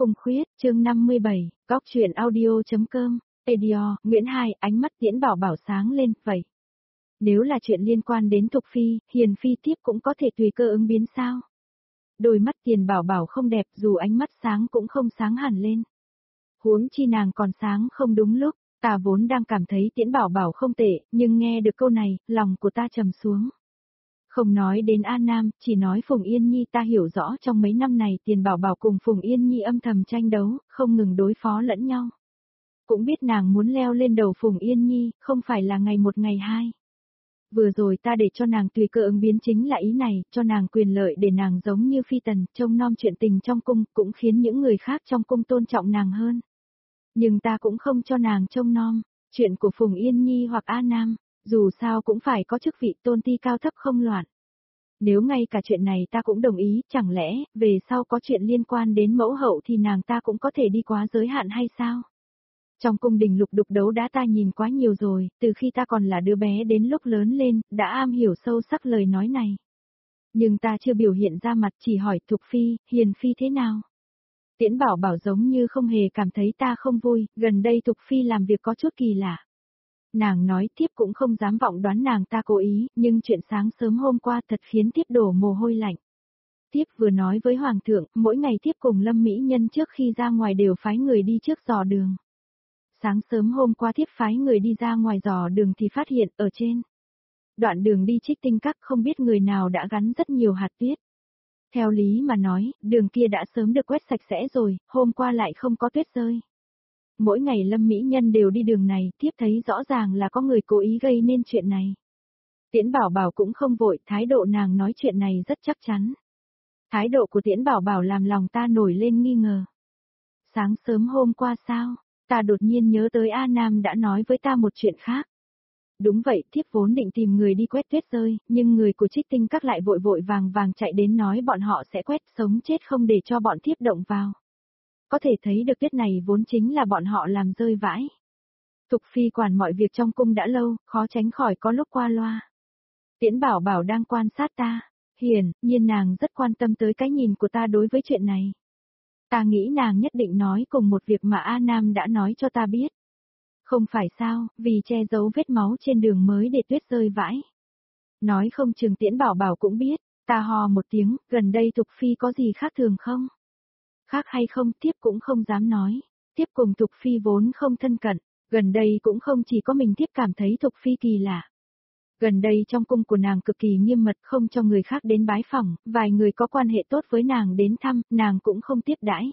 Cung Khuyết, chương 57, Góc truyện audio.com, Edior, Nguyễn Hai, ánh mắt Tiễn Bảo Bảo sáng lên, vậy. Nếu là chuyện liên quan đến Thục Phi, Hiền Phi tiếp cũng có thể tùy cơ ứng biến sao? Đôi mắt Tiền Bảo Bảo không đẹp dù ánh mắt sáng cũng không sáng hẳn lên. Huống chi nàng còn sáng không đúng lúc, ta vốn đang cảm thấy Tiễn Bảo Bảo không tệ, nhưng nghe được câu này, lòng của ta trầm xuống. Không nói đến A Nam, chỉ nói Phùng Yên Nhi ta hiểu rõ trong mấy năm này Tiền Bảo Bảo cùng Phùng Yên Nhi âm thầm tranh đấu, không ngừng đối phó lẫn nhau. Cũng biết nàng muốn leo lên đầu Phùng Yên Nhi, không phải là ngày một ngày hai. Vừa rồi ta để cho nàng tùy cơ ứng biến chính là ý này, cho nàng quyền lợi để nàng giống như phi tần, trông nom chuyện tình trong cung, cũng khiến những người khác trong cung tôn trọng nàng hơn. Nhưng ta cũng không cho nàng trông nom, chuyện của Phùng Yên Nhi hoặc A Nam, dù sao cũng phải có chức vị tôn ti cao thấp không loạn. Nếu ngay cả chuyện này ta cũng đồng ý, chẳng lẽ, về sau có chuyện liên quan đến mẫu hậu thì nàng ta cũng có thể đi quá giới hạn hay sao? Trong cung đình lục đục đấu đá ta nhìn quá nhiều rồi, từ khi ta còn là đứa bé đến lúc lớn lên, đã am hiểu sâu sắc lời nói này. Nhưng ta chưa biểu hiện ra mặt, chỉ hỏi Thục Phi, Hiền Phi thế nào? Tiễn Bảo Bảo giống như không hề cảm thấy ta không vui, gần đây Thục Phi làm việc có chút kỳ lạ. Nàng nói tiếp cũng không dám vọng đoán nàng ta cố ý, nhưng chuyện sáng sớm hôm qua thật khiến tiếp đổ mồ hôi lạnh. Tiếp vừa nói với Hoàng thượng, mỗi ngày tiếp cùng Lâm Mỹ Nhân trước khi ra ngoài đều phái người đi trước dò đường. Sáng sớm hôm qua tiếp phái người đi ra ngoài dò đường thì phát hiện ở trên đoạn đường đi Trích Tinh Các không biết người nào đã gắn rất nhiều hạt tuyết. Theo lý mà nói, đường kia đã sớm được quét sạch sẽ rồi, hôm qua lại không có tuyết rơi. Mỗi ngày Lâm Mỹ Nhân đều đi đường này, tiếp thấy rõ ràng là có người cố ý gây nên chuyện này. Tiễn Bảo Bảo cũng không vội, thái độ nàng nói chuyện này rất chắc chắn. Thái độ của Tiễn Bảo Bảo làm lòng ta nổi lên nghi ngờ. Sáng sớm hôm qua sao, ta đột nhiên nhớ tới A Nam đã nói với ta một chuyện khác. Đúng vậy, thiếp vốn định tìm người đi quét tuyết rơi, nhưng người của Trích Tinh Các lại vội vội vàng vàng chạy đến nói bọn họ sẽ quét sống chết không để cho bọn thiếp động vào. Có thể thấy được tuyết này vốn chính là bọn họ làm rơi vãi. Thục Phi quản mọi việc trong cung đã lâu, khó tránh khỏi có lúc qua loa. Tiễn Bảo Bảo đang quan sát ta, hiển nhiên nàng rất quan tâm tới cái nhìn của ta đối với chuyện này. Ta nghĩ nàng nhất định nói cùng một việc mà A Nam đã nói cho ta biết. Không phải sao, vì che giấu vết máu trên đường mới để tuyết rơi vãi. Nói không chừng Tiễn Bảo Bảo cũng biết, ta hò một tiếng, gần đây Thục Phi có gì khác thường không? Khác hay không tiếp cũng không dám nói, tiếp cùng Thục Phi vốn không thân cận, gần đây cũng không chỉ có mình tiếp cảm thấy Thục Phi kỳ lạ. Gần đây trong cung của nàng cực kỳ nghiêm mật không cho người khác đến bái phỏng, vài người có quan hệ tốt với nàng đến thăm, nàng cũng không tiếp đãi.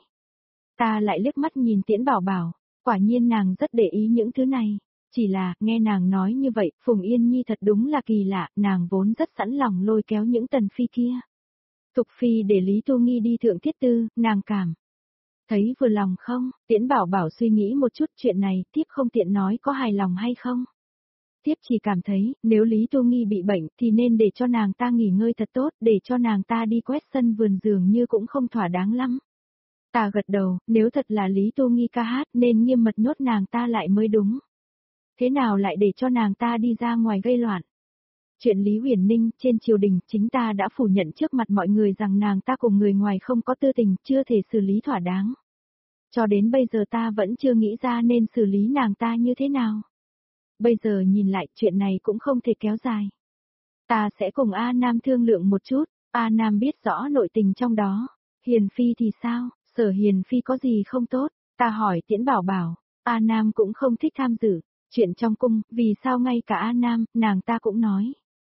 Ta lại liếc mắt nhìn Tiễn Bảo Bảo, quả nhiên nàng rất để ý những thứ này. Chỉ là, nghe nàng nói như vậy, Phùng Yên Nhi thật đúng là kỳ lạ, nàng vốn rất sẵn lòng lôi kéo những tần phi kia. Thục Phi để Lý Tu Nghi đi thượng thiết tư, nàng cảm thấy vừa lòng không? Tiễn Bảo Bảo suy nghĩ một chút chuyện này, tiếp không tiện nói có hài lòng hay không. Tiếp chỉ cảm thấy, nếu Lý Tu Nghi bị bệnh thì nên để cho nàng ta nghỉ ngơi thật tốt, để cho nàng ta đi quét sân vườn dường như cũng không thỏa đáng lắm. Ta gật đầu, nếu thật là Lý Tu Nghi ca hát nên nghiêm mật nhốt nàng ta lại mới đúng. Thế nào lại để cho nàng ta đi ra ngoài gây loạn? Chuyện Lý Huyền Ninh trên triều đình chính ta đã phủ nhận trước mặt mọi người rằng nàng ta cùng người ngoài không có tư tình, chưa thể xử lý thỏa đáng. Cho đến bây giờ ta vẫn chưa nghĩ ra nên xử lý nàng ta như thế nào. Bây giờ nhìn lại chuyện này cũng không thể kéo dài. Ta sẽ cùng A Nam thương lượng một chút, A Nam biết rõ nội tình trong đó. Hiền Phi thì sao, Sở Hiền Phi có gì không tốt, ta hỏi Tiễn Bảo Bảo, A Nam cũng không thích tham dự. Chuyện trong cung, vì sao ngay cả A Nam, nàng ta cũng nói.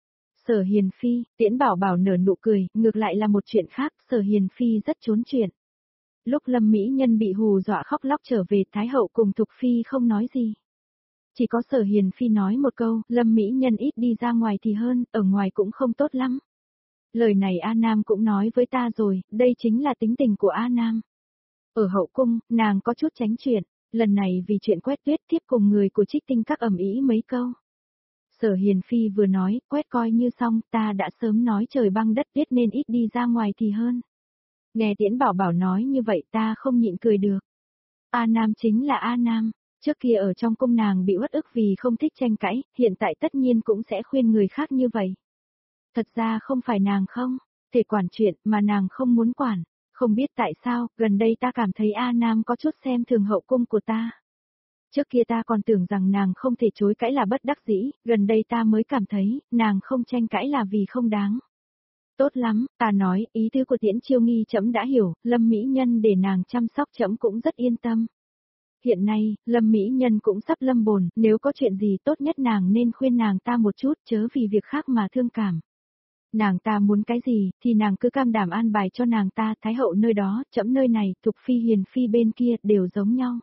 Sở Hiền Phi, Tiễn Bảo Bảo nở nụ cười, ngược lại là một chuyện khác, Sở Hiền Phi rất trốn chuyện. Lúc Lâm Mỹ Nhân bị hù dọa khóc lóc trở về, Thái hậu cùng Thục Phi không nói gì. Chỉ có Sở Hiền Phi nói một câu, Lâm Mỹ Nhân ít đi ra ngoài thì hơn, ở ngoài cũng không tốt lắm. Lời này A Nam cũng nói với ta rồi, đây chính là tính tình của A Nam. Ở hậu cung, nàng có chút tránh chuyện, lần này vì chuyện quét tuyết tiếp cùng người của Trích Tinh Các ầm ĩ mấy câu. Sở Hiền Phi vừa nói, quét coi như xong, ta đã sớm nói trời băng đất tuyết nên ít đi ra ngoài thì hơn. Nghe Tiễn Bảo Bảo nói như vậy ta không nhịn cười được. A Nam chính là A Nam, trước kia ở trong cung nàng bị uất ức vì không thích tranh cãi, hiện tại tất nhiên cũng sẽ khuyên người khác như vậy. Thật ra không phải nàng không thể quản chuyện mà nàng không muốn quản, Không biết tại sao, gần đây ta cảm thấy A Nam có chút xem thường hậu cung của ta. Trước kia ta còn tưởng rằng nàng không thể chối cãi là bất đắc dĩ, gần đây ta mới cảm thấy, nàng không tranh cãi là vì không đáng. Tốt lắm, ta nói, ý tứ của Tiễn Chiêu Nghi trẫm đã hiểu, Lâm Mỹ Nhân để nàng chăm sóc trẫm cũng rất yên tâm. Hiện nay, Lâm Mỹ Nhân cũng sắp lâm bồn, nếu có chuyện gì tốt nhất nàng nên khuyên nàng ta một chút chớ vì việc khác mà thương cảm. Nàng ta muốn cái gì, thì nàng cứ cam đảm an bài cho nàng ta, Thái hậu nơi đó, trẫm nơi này, Thục Phi Hiền Phi bên kia, đều giống nhau.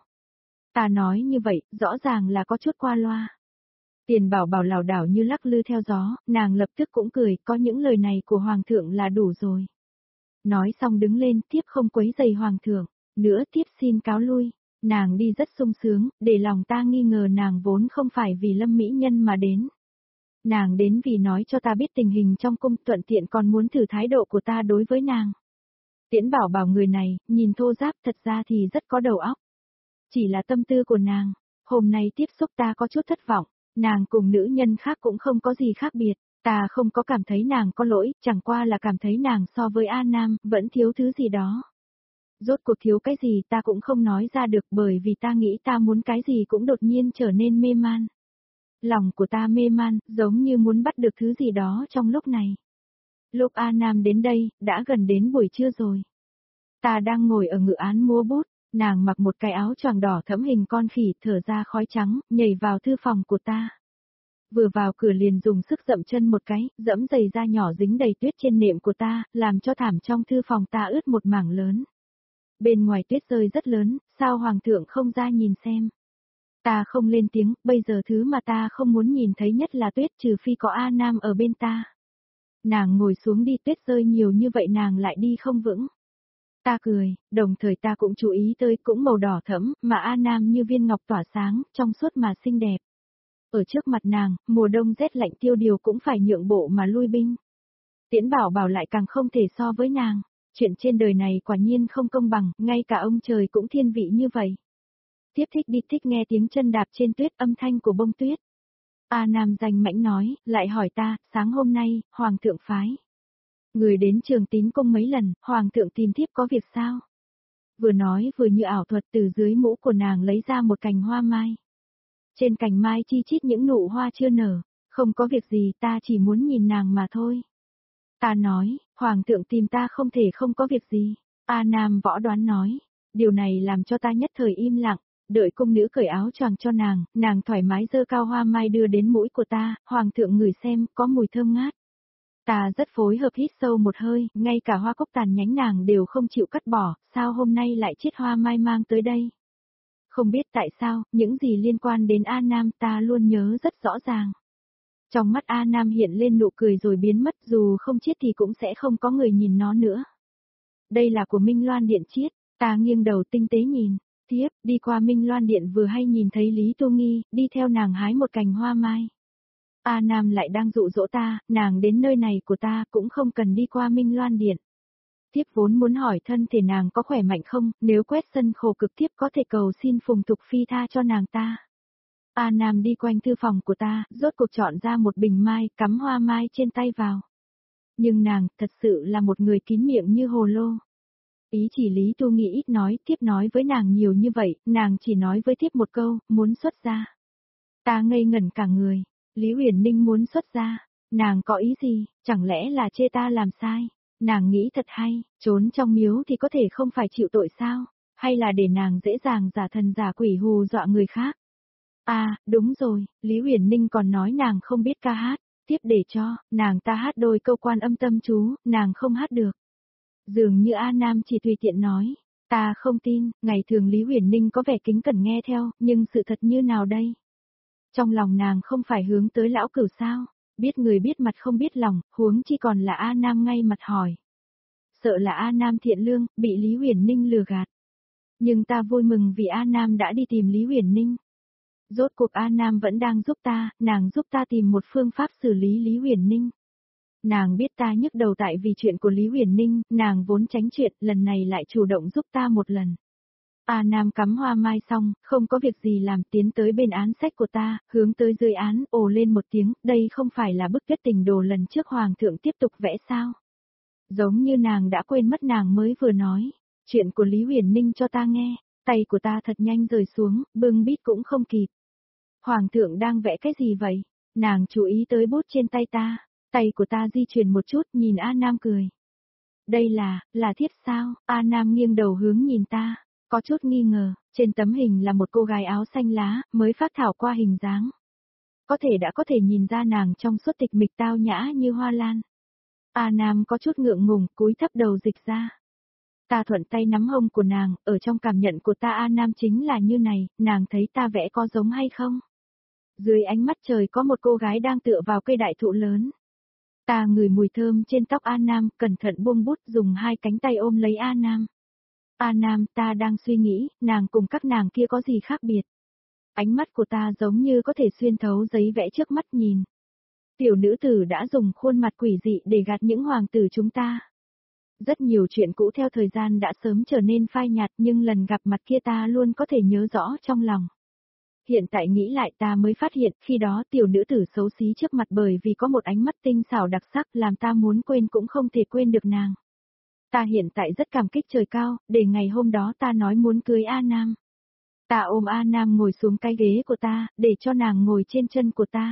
Ta nói như vậy, rõ ràng là có chút qua loa. Tiền Bảo Bảo lảo đảo như lắc lư theo gió, nàng lập tức cũng cười, có những lời này của Hoàng thượng là đủ rồi. Nói xong đứng lên, tiếp không quấy giày Hoàng thượng, nữa tiếp xin cáo lui. Nàng đi rất sung sướng, để lòng ta nghi ngờ nàng vốn không phải vì Lâm Mỹ Nhân mà đến. Nàng đến vì nói cho ta biết tình hình trong cung, thuận tiện còn muốn thử thái độ của ta đối với nàng. Tiễn Bảo Bảo người này, nhìn thô giáp thật ra thì rất có đầu óc. Chỉ là tâm tư của nàng, hôm nay tiếp xúc ta có chút thất vọng, nàng cùng nữ nhân khác cũng không có gì khác biệt, ta không có cảm thấy nàng có lỗi, chẳng qua là cảm thấy nàng so với A Nam, vẫn thiếu thứ gì đó. Rốt cuộc thiếu cái gì ta cũng không nói ra được bởi vì ta nghĩ ta muốn cái gì cũng đột nhiên trở nên mê man. Lòng của ta mê man, giống như muốn bắt được thứ gì đó trong lúc này. Lúc A Nam đến đây, đã gần đến buổi trưa rồi. Ta đang ngồi ở ngự án múa bút, nàng mặc một cái áo choàng đỏ thẫm hình con khỉ, thở ra khói trắng, nhảy vào thư phòng của ta. Vừa vào cửa liền dùng sức dậm chân một cái, dẫm giày da nhỏ dính đầy tuyết trên nệm của ta, làm cho thảm trong thư phòng ta ướt một mảng lớn. Bên ngoài tuyết rơi rất lớn, sao Hoàng thượng không ra nhìn xem. Ta không lên tiếng, bây giờ thứ mà ta không muốn nhìn thấy nhất là tuyết, trừ phi có A Nam ở bên ta. Nàng ngồi xuống đi, tuyết rơi nhiều như vậy nàng lại đi không vững. Ta cười, đồng thời ta cũng chú ý tới cũng màu đỏ thẫm, mà A Nam như viên ngọc tỏa sáng, trong suốt mà xinh đẹp. Ở trước mặt nàng, mùa đông rét lạnh tiêu điều cũng phải nhượng bộ mà lui binh. Tiễn Bảo Bảo lại càng không thể so với nàng. Chuyện trên đời này quả nhiên không công bằng, ngay cả ông trời cũng thiên vị như vậy. Tiếp thích nghe tiếng chân đạp trên tuyết, âm thanh của bông tuyết. A Nam danh mãnh nói, lại hỏi ta, sáng hôm nay, Hoàng thượng phái. Người đến Trường Tín cung mấy lần, Hoàng thượng tìm thiếp có việc sao? Vừa nói vừa như ảo thuật, từ dưới mũ của nàng lấy ra một cành hoa mai. Trên cành mai chi chít những nụ hoa chưa nở, không có việc gì, ta chỉ muốn nhìn nàng mà thôi. Ta nói, Hoàng thượng tìm ta không thể không có việc gì. A Nam võ đoán nói, điều này làm cho ta nhất thời im lặng, đợi cung nữ cởi áo choàng cho nàng thoải mái giơ cao hoa mai đưa đến mũi của ta, Hoàng thượng ngửi xem, có mùi thơm ngát. Ta rất phối hợp hít sâu một hơi, ngay cả hoa cúc tàn nhánh nàng đều không chịu cắt bỏ, sao hôm nay lại chiết hoa mai mang tới đây? Không biết tại sao, những gì liên quan đến A Nam ta luôn nhớ rất rõ ràng. Trong mắt A Nam hiện lên nụ cười rồi biến mất, dù không chiết thì cũng sẽ không có người nhìn nó nữa. Đây là của Minh Loan Điện chiết, ta nghiêng đầu tinh tế nhìn, tiếp, đi qua Minh Loan Điện vừa hay nhìn thấy Lý Tô Nghi, đi theo nàng hái một cành hoa mai. A Nam lại đang dụ dỗ ta, nàng đến nơi này của ta cũng không cần đi qua Minh Loan Điện. Tiếp vốn muốn hỏi thân thể nàng có khỏe mạnh không, nếu quét sân khổ cực tiếp có thể cầu xin Phùng Thục Phi tha cho nàng ta. A Nam đi quanh thư phòng của ta, rốt cuộc chọn ra một bình mai, cắm hoa mai trên tay vào. Nhưng nàng, thật sự là một người kín miệng như hồ lô. Ý chỉ Lý Tu Nghị ít nói, tiếp nói với nàng nhiều như vậy, nàng chỉ nói với tiếp một câu, muốn xuất gia. Ta ngây ngẩn cả người, Lý Uyển Ninh muốn xuất gia, nàng có ý gì, chẳng lẽ là chê ta làm sai? Nàng nghĩ thật hay, trốn trong miếu thì có thể không phải chịu tội sao, hay là để nàng dễ dàng giả thần giả quỷ hù dọa người khác? À, đúng rồi, Lý Uyển Ninh còn nói nàng không biết ca hát, tiếp để cho, nàng ta hát đôi câu Quan Âm Tâm chú, nàng không hát được. Dường như A Nam chỉ tùy tiện nói, ta không tin, ngày thường Lý Uyển Ninh có vẻ kính cẩn nghe theo, nhưng sự thật như nào đây? Trong lòng nàng không phải hướng tới lão cửu sao, biết người biết mặt không biết lòng, huống chi còn là A Nam ngay mặt hỏi. Sợ là A Nam thiện lương, bị Lý Uyển Ninh lừa gạt. Nhưng ta vui mừng vì A Nam đã đi tìm Lý Uyển Ninh. Rốt cuộc A Nam vẫn đang giúp ta, nàng giúp ta tìm một phương pháp xử lý Lý Uyển Ninh. Nàng biết ta nhức đầu tại vì chuyện của Lý Uyển Ninh, nàng vốn tránh chuyện, lần này lại chủ động giúp ta một lần. A Nam cắm hoa mai xong, không có việc gì làm, tiến tới bên án sách của ta, hướng tới dưới án, ồ lên một tiếng, đây không phải là bức kết tình đồ lần trước Hoàng thượng tiếp tục vẽ sao? Giống như nàng đã quên mất nàng mới vừa nói. Chuyện của Lý Huyền Ninh cho ta nghe, tay của ta thật nhanh rời xuống, bưng bít cũng không kịp. Hoàng thượng đang vẽ cái gì vậy? Nàng chú ý tới bút trên tay ta, tay của ta di chuyển một chút nhìn A Nam cười. Đây là thiếp sao? A Nam nghiêng đầu hướng nhìn ta, có chút nghi ngờ, trên tấm hình là một cô gái áo xanh lá, mới phát thảo qua hình dáng. Có thể nhìn ra nàng trong suốt tịch mịch tao nhã như hoa lan. A Nam có chút ngượng ngùng, cúi thấp đầu dịch ra. Ta thuận tay nắm hông của nàng, ở trong cảm nhận của ta A Nam chính là như này, nàng thấy ta vẽ có giống hay không? Dưới ánh mắt trời có một cô gái đang tựa vào cây đại thụ lớn. Ta ngửi mùi thơm trên tóc A Nam, cẩn thận buông bút dùng hai cánh tay ôm lấy A Nam. A Nam, ta đang suy nghĩ, nàng cùng các nàng kia có gì khác biệt? Ánh mắt của ta giống như có thể xuyên thấu giấy vẽ trước mắt nhìn. Tiểu nữ tử đã dùng khuôn mặt quỷ dị để gạt những hoàng tử chúng ta. Rất nhiều chuyện cũ theo thời gian đã sớm trở nên phai nhạt nhưng lần gặp mặt kia ta luôn có thể nhớ rõ trong lòng. Hiện tại nghĩ lại ta mới phát hiện khi đó tiểu nữ tử xấu xí trước mặt bởi vì có một ánh mắt tinh xảo đặc sắc làm ta muốn quên cũng không thể quên được nàng. Ta hiện tại rất cảm kích trời cao, để ngày hôm đó ta nói muốn cưới A Nam. Ta ôm A Nam ngồi xuống cái ghế của ta, để cho nàng ngồi trên chân của ta.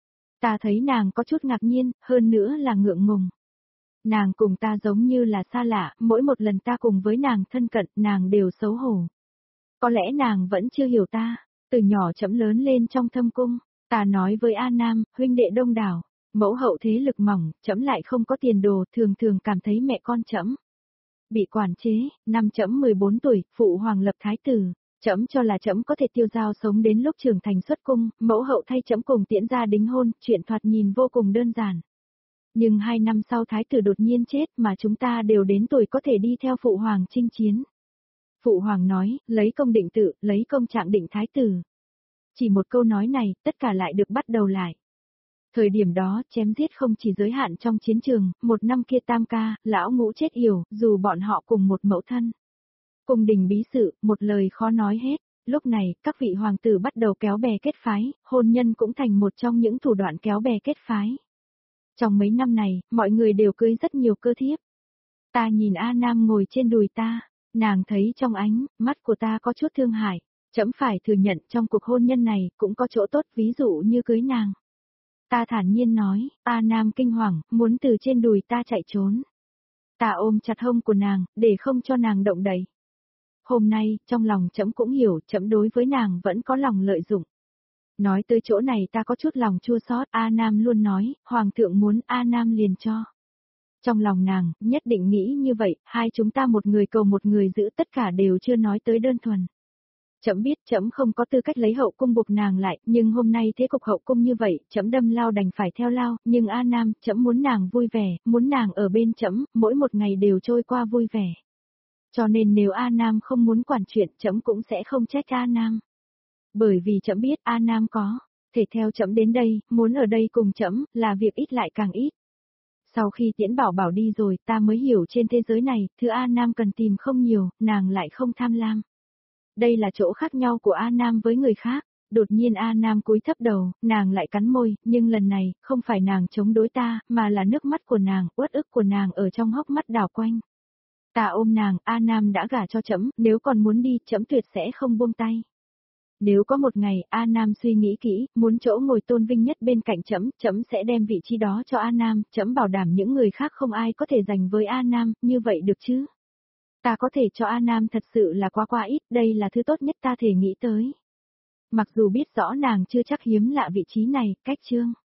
Ta thấy nàng có chút ngạc nhiên, hơn nữa là ngượng ngùng. Nàng cùng ta giống như là xa lạ, mỗi một lần ta cùng với nàng thân cận, nàng đều xấu hổ. Có lẽ nàng vẫn chưa hiểu ta, từ nhỏ chấm lớn lên trong thâm cung, ta nói với A Nam, huynh đệ đông đảo, mẫu hậu thế lực mỏng, chấm lại không có tiền đồ, thường thường cảm thấy mẹ con chấm bị quản chế, năm chấm 14 tuổi, phụ hoàng lập thái tử. Chấm cho là chấm có thể tiêu dao sống đến lúc trưởng thành xuất cung, mẫu hậu thay chấm cùng tiễn ra đính hôn, chuyện thoạt nhìn vô cùng đơn giản. Nhưng 2 năm sau thái tử đột nhiên chết mà chúng ta đều đến tuổi có thể đi theo phụ hoàng chinh chiến. Phụ hoàng nói, lấy công định tự, lấy công trạng định thái tử. Chỉ một câu nói này, tất cả lại được bắt đầu lại. Thời điểm đó, chém giết không chỉ giới hạn trong chiến trường, một năm kia tam ca, lão ngũ chết yểu, dù bọn họ cùng một mẫu thân. Cung đình bí sự, một lời khó nói hết. Lúc này, các vị hoàng tử bắt đầu kéo bè kết phái, hôn nhân cũng thành một trong những thủ đoạn kéo bè kết phái. Trong mấy năm này, mọi người đều cưới rất nhiều cơ thiếp. Ta nhìn A Nam ngồi trên đùi ta, nàng thấy trong ánh mắt của ta có chút thương hại. Chấm phải thừa nhận trong cuộc hôn nhân này cũng có chỗ tốt ví dụ như cưới nàng. Ta thản nhiên nói, A Nam kinh hoàng, muốn từ trên đùi ta chạy trốn. Ta ôm chặt hông của nàng, để không cho nàng động đậy. Hôm nay, trong lòng chấm cũng hiểu, chấm đối với nàng vẫn có lòng lợi dụng. Nói tới chỗ này ta có chút lòng chua xót, A Nam luôn nói, hoàng thượng muốn A Nam liền cho. Trong lòng nàng, nhất định nghĩ như vậy, hai chúng ta một người cầu một người giữ tất cả đều chưa nói tới đơn thuần. Chấm biết chấm không có tư cách lấy hậu cung buộc nàng lại, nhưng hôm nay thế cục hậu cung như vậy, chấm đâm lao đành phải theo lao, nhưng A Nam, chấm muốn nàng vui vẻ, muốn nàng ở bên chấm, mỗi một ngày đều trôi qua vui vẻ. Cho nên nếu A Nam không muốn quản chuyện chấm cũng sẽ không trách A Nam. Bởi vì chấm biết A Nam có thể theo chấm đến đây, muốn ở đây cùng chấm, là việc ít lại càng ít. Sau khi Tiễn Bảo Bảo đi rồi ta mới hiểu trên thế giới này, thứ A Nam cần tìm không nhiều, nàng lại không tham lam. Đây là chỗ khác nhau của A Nam với người khác. Đột nhiên A Nam cúi thấp đầu, nàng lại cắn môi, nhưng lần này, không phải nàng chống đối ta, mà là nước mắt của nàng, uất ức của nàng ở trong hốc mắt đảo quanh. Ta ôm nàng, A Nam đã gả cho chấm, nếu còn muốn đi, chấm tuyệt sẽ không buông tay. Nếu có một ngày, A Nam suy nghĩ kỹ, muốn chỗ ngồi tôn vinh nhất bên cạnh chấm, chấm sẽ đem vị trí đó cho A Nam, chấm bảo đảm những người khác không ai có thể giành với A Nam, như vậy được chứ? Ta có thể cho A Nam thật sự là quá ít, đây là thứ tốt nhất ta thể nghĩ tới. Mặc dù biết rõ nàng chưa chắc hiếm lạ vị trí này, cách chương.